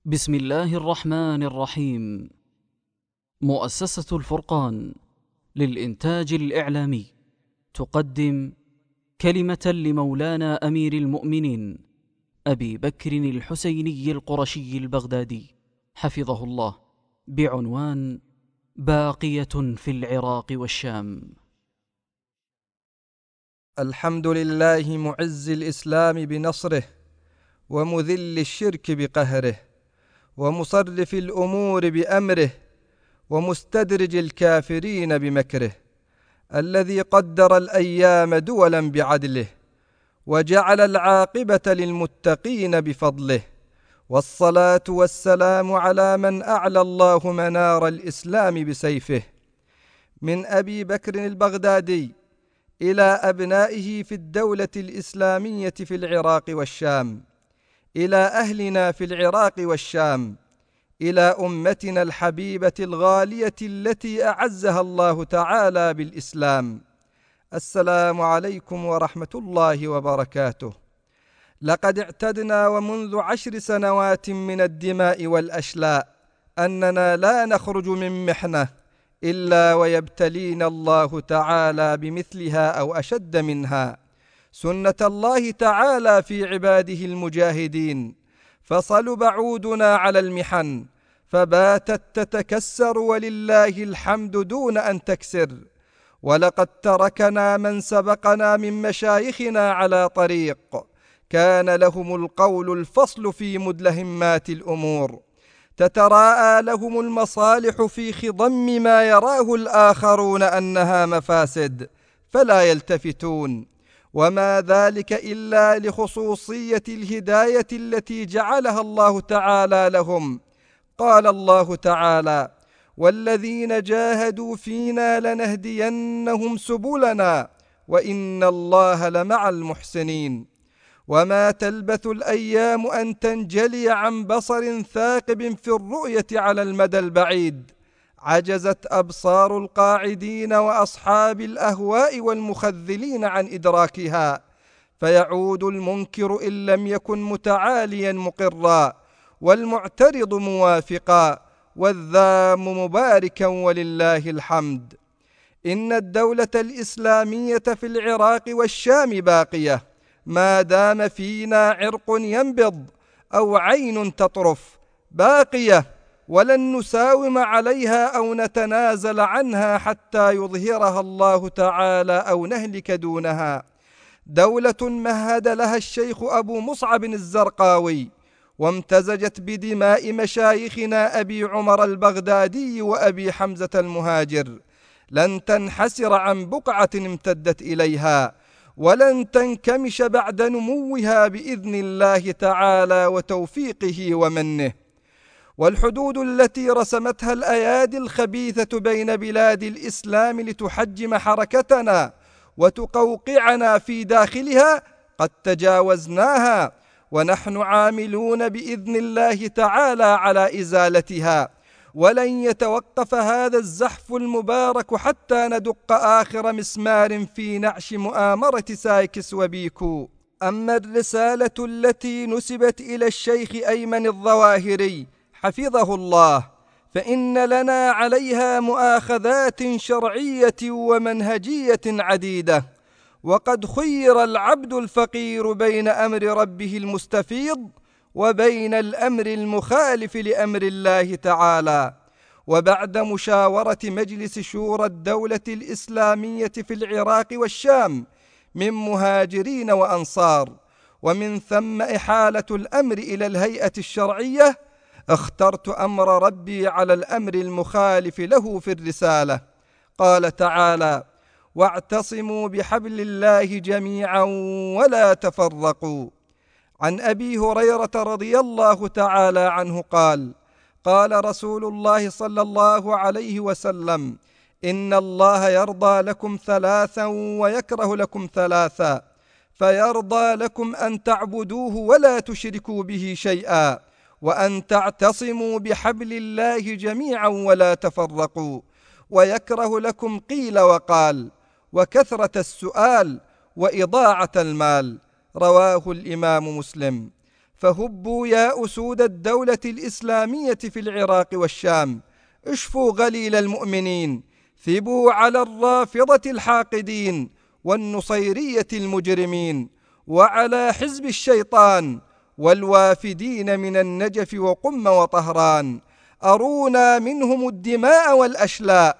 بسم الله الرحمن الرحيم. مؤسسة الفرقان للإنتاج الإعلامي تقدم كلمة لمولانا أمير المؤمنين أبي بكر الحسيني القرشي البغدادي حفظه الله، بعنوان باقية في العراق والشام. الحمد لله معز الإسلام بنصره، ومذل الشرك بقهره، ومصرف الأمور بأمره، ومستدرج الكافرين بمكره، الذي قدر الأيام دولا بعدله، وجعل العاقبة للمتقين بفضله. والصلاة والسلام على من أعلى الله منار الإسلام بسيفه، من أبي بكر البغدادي إلى أبنائه في الدولة الإسلامية في العراق والشام، إلى أهلنا في العراق والشام، إلى أمتنا الحبيبة الغالية التي أعزها الله تعالى بالإسلام. السلام عليكم ورحمة الله وبركاته. لقد اعتدنا ومنذ 10 سنوات من الدماء والأشلاء أننا لا نخرج من محنة إلا ويبتلينا الله تعالى بمثلها أو أشد منها، سنة الله تعالى في عباده المجاهدين. فصلب عودنا على المحن فباتت تتكسر ولله الحمد دون أن تكسر. ولقد تركنا من سبقنا من مشايخنا على طريق كان لهم القول الفصل في مدلهمات الأمور، تتراءى لهم المصالح في خضم ما يراه الآخرون أنها مفاسد فلا يلتفتون، وما ذلك إلا لخصوصية الهداية التي جعلها الله تعالى لهم. قال الله تعالى: والذين جاهدوا فينا لنهدينهم سبلنا وإن الله لمع المحسنين. وما تلبث الأيام أن تنجلي عن بصر ثاقب في الرؤية على المدى البعيد. عجزت أبصار القاعدين وأصحاب الأهواء والمخذلين عن إدراكها، فيعود المنكر إن لم يكن متعاليا مقرا، والمعترض موافقا، والذام مباركا، ولله الحمد. إن الدولة الإسلامية في العراق والشام باقية ما دام فينا عرق ينبض أو عين تطرف، باقية ولن نساوم عليها أو نتنازل عنها حتى يظهرها الله تعالى أو نهلك دونها. دولة مهد لها الشيخ أبو مصعب الزرقاوي، وامتزجت بدماء مشايخنا أبي عمر البغدادي وأبي حمزة المهاجر، لن تنحسر عن بقعة امتدت إليها، ولن تنكمش بعد نموها بإذن الله تعالى وتوفيقه ومنه. والحدود التي رسمتها الأيادي الخبيثة بين بلاد الإسلام لتحجم حركتنا وتقوقعنا في داخلها قد تجاوزناها، ونحن عاملون بإذن الله تعالى على إزالتها، ولن يتوقف هذا الزحف المبارك حتى ندق آخر مسمار في نعش مؤامرة سايكس وبيكو. أما الرسالة التي نسبت إلى الشيخ أيمن الظواهري حفظه الله فإن لنا عليها مؤاخذات شرعية ومنهجية عديدة، وقد خير العبد الفقير بين أمر ربه المستفيض وبين الأمر المخالف لأمر الله تعالى. وبعد مشاورة مجلس شورى الدولة الإسلامية في العراق والشام من مهاجرين وأنصار، ومن ثم إحالة الأمر إلى الهيئة الشرعية، اخترت أمر ربي على الأمر المخالف له في الرسالة. قال تعالى: واعتصموا بحبل الله جميعا ولا تفرقوا. عن أبي هريرة رضي الله تعالى عنه قال: قال رسول الله صلى الله عليه وسلم: إن الله يرضى لكم ثلاثا ويكره لكم ثلاثا، فيرضى لكم أن تعبدوه ولا تشركوا به شيئا، وأن تعتصموا بحبل الله جميعا ولا تفرقوا، ويكره لكم قيل وقال، وكثرة السؤال، وإضاعة المال. رواه الإمام مسلم. فهبوا يا أسود الدولة الإسلامية في العراق والشام، اشفوا غليل المؤمنين، ثبوا على الرافضة الحاقدين والنصيرية المجرمين، وعلى حزب الشيطان والوافدين من النجف وقم وطهران. أرونا منهم الدماء والأشلاء،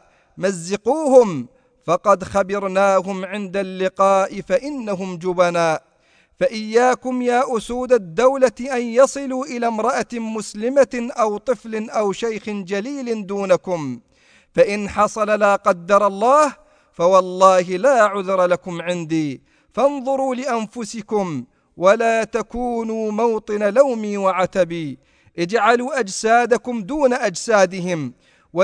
مزقوهم فقد خبرناهم عند اللقاء فإنهم جبناء. فإياكم يا أسود الدولة أن يصلوا إلى امرأة مسلمة أو طفل أو شيخ جليل دونكم، فإن حصل لا قدر الله فوالله لا عذر لكم عندي. فانظروا لأنفسكم ولا تكونوا موطن لومي وعتبي. اجعلوا أجسادكم دون أجسادهم،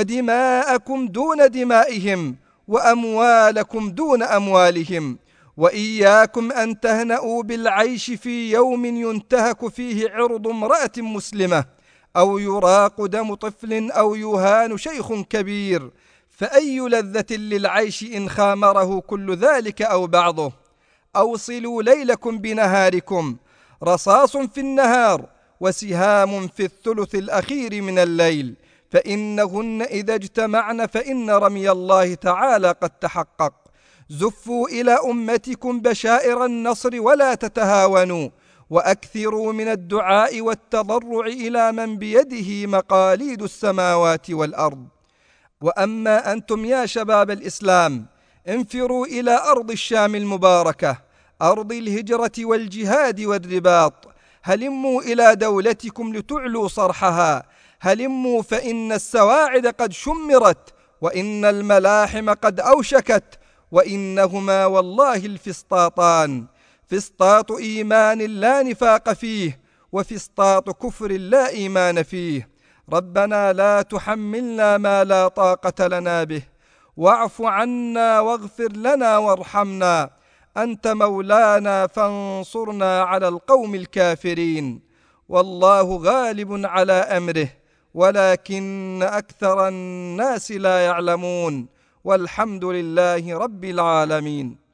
ودماءكم دون دمائهم، وأموالكم دون أموالهم. وإياكم أن تهنأوا بالعيش في يوم ينتهك فيه عرض امرأة مسلمة، أو يراق دم طفل، أو يهان شيخ كبير، فأي لذة للعيش إن خامره كل ذلك أو بعضه. أوصلوا ليلكم بنهاركم، رصاص في النهار وسهام في الثلث الأخير من الليل، فإنهن إذا اجتمعن فإن رمي الله تعالى قد تحقق. زفوا إلى أمتكم بشائر النصر ولا تتهاونوا، وأكثروا من الدعاء والتضرع إلى من بيده مقاليد السماوات والأرض. وأما أنتم يا شباب الإسلام، انفروا إلى أرض الشام المباركة، أرض الهجرة والجهاد والرباط. هلموا إلى دولتكم لتعلوا صرحها، هلموا فإن السواعد قد شمرت، وإن الملاحم قد أوشكت، وإنهما والله الفسطاطان، فسطاط إيمان لا نفاق فيه، وفسطاط كفر لا إيمان فيه. ربنا لا تحملنا ما لا طاقة لنا به، واعف عنا واغفر لنا وارحمنا، أنت مولانا فانصرنا على القوم الكافرين. والله غالب على أمره ولكن أكثر الناس لا يعلمون، والحمد لله رب العالمين.